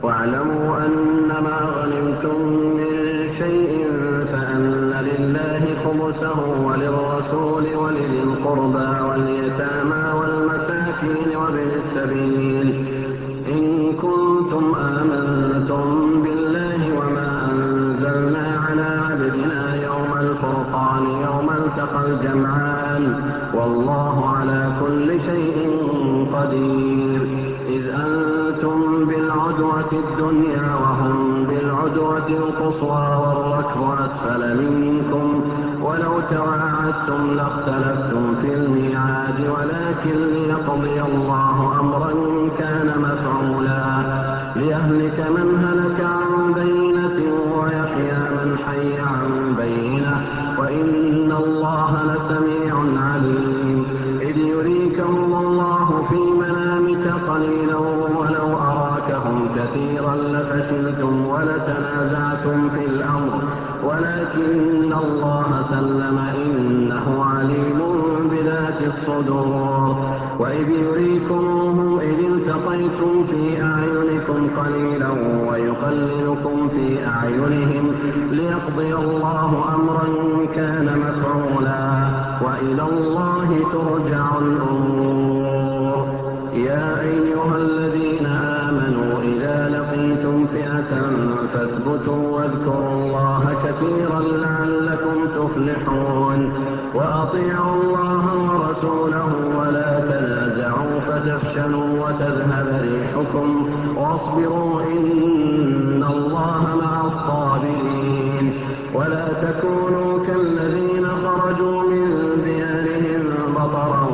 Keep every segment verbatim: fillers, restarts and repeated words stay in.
واعلموا أنما غنمتم من شيء فأن لله خمسه وللرسول ولذي القربى واليتامى والمساكين وابن السبيل إن كنتم آمنتم بالله وما أنزلنا على عبدنا يوم الفرقان يوم التقى الجمعان والله على كل شيء قدير. إذ أنتم بالعدوة الدنيا وهم بالعدوة القصوى والركب أسفل منكم ولو تواعدتم لاختلفتم في الميعاد ولكن ليقضي الله أمرا كان مفعولا ليهلك من هلك عن بينة ويحيى من حي عن بينة وإن الله لسميع عليم. إذ يريكهم الله في منامك قليلا ولو أراكهم كثيرا لفشلتم ولتنازعتم في الأمر ولكن الله سلم إنه عليم بذات الصدور. وإذ يريكمهم إذ التقيتم في أعينكم قليلا ويقللكم في أعينهم ليقضي الله أمرا كان مفعولا وإلى الله ترجع الأمور. يا أيها الذين آمنوا إذا لقيتم فئة فاثبتوا واذكروا الله كثيرا لعلكم تفلحون. وأطيعوا الله ورسوله ولا تنازعوا فتفشلوا وتذهب ريحكم واصبروا إن الله مع الصابرين. ولا تكونوا كالذين خرجوا من ديارهم بطرا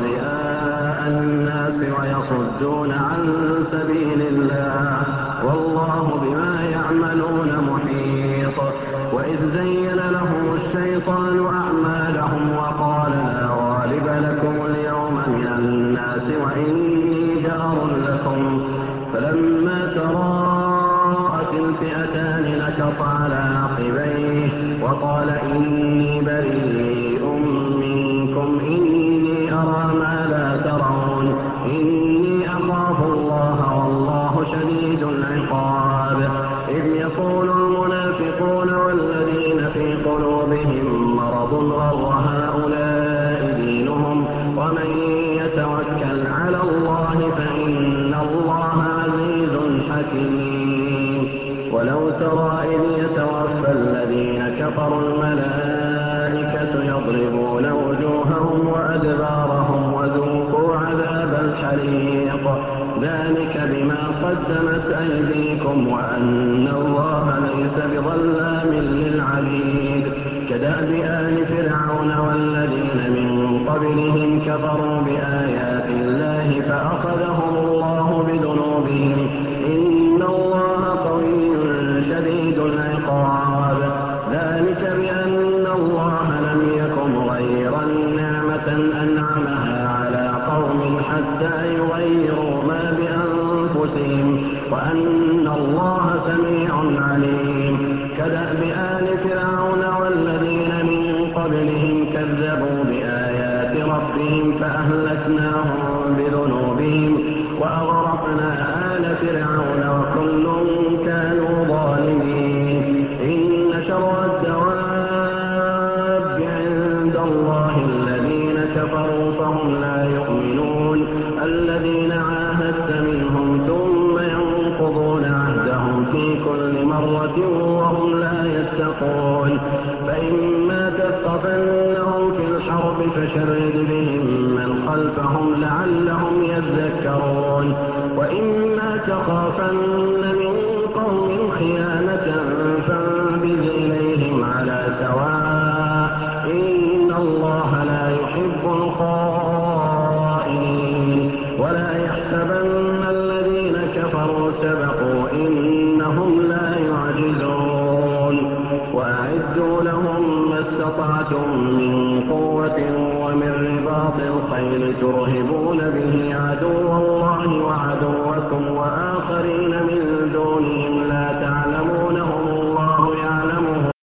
ورئاء الناس ويصدون عن سبيل الله والله بما يعملون محيط. وإذ زين لهم الشيطان أعمالهم وقال لا غالب لكم اليوم من الناس وإني جار لكم فلما تراءت الفئتان نكص على عقبيه وقال إني بريء منكم إني أرى ما لا ترون إني أخاف الله والله شديد العقاب. إذ يقول المنافقون والذين في قلوبهم مرض غر هؤلاء دينهم ومن يتوكل على الله فإن الله عزيز حكيم. ولو ترى إذ يتوفى الذين كفروا الملائكة يضربون وجوههم وأدبارهم وذوقوا عذاب الحريق ذلك بما قدمت أيديكم وأن الله ليس بظلام للعبيد. كدأب آل فرعون والذين من قبلهم كفروا بآيات الله فأخذهم الله بذنوبهم إن الله قوي شديد العقاب. ذلك بأن الله لم يكن غيرا نعمة أنعمها على قوم حتى يغيروا ما بأنفسهم وأن الله سميع عليم. كدأب آل فرعون والذين من قبلهم كذبوا بآيات ربهم فأهلكناهم بذنوبهم وأغرقنا آل فرعون وكل كانوا ظالمين. إن شر الدواب عند الله الذين كفروا فهم لا يؤمنون الذين عاهدت منهم ثم ينقضون عهدهم في كل مرة وهم لا يتقون. فإما تثقفنهم في الحرب فشرد بهم من خلفهم لعلهم يذكرون. وإما تخافن من قوم خيانة فانبذ إليهم على سواء إن الله لا يحب الخائنين. ولا يحسبن الذين كفروا سبقوا إنهم لا يعجزون. وأعدوا لهم ما استطعتم من قوة ومن رباط الخيل ترهبون به عدو الله وعدوكم وآخرين من دونهم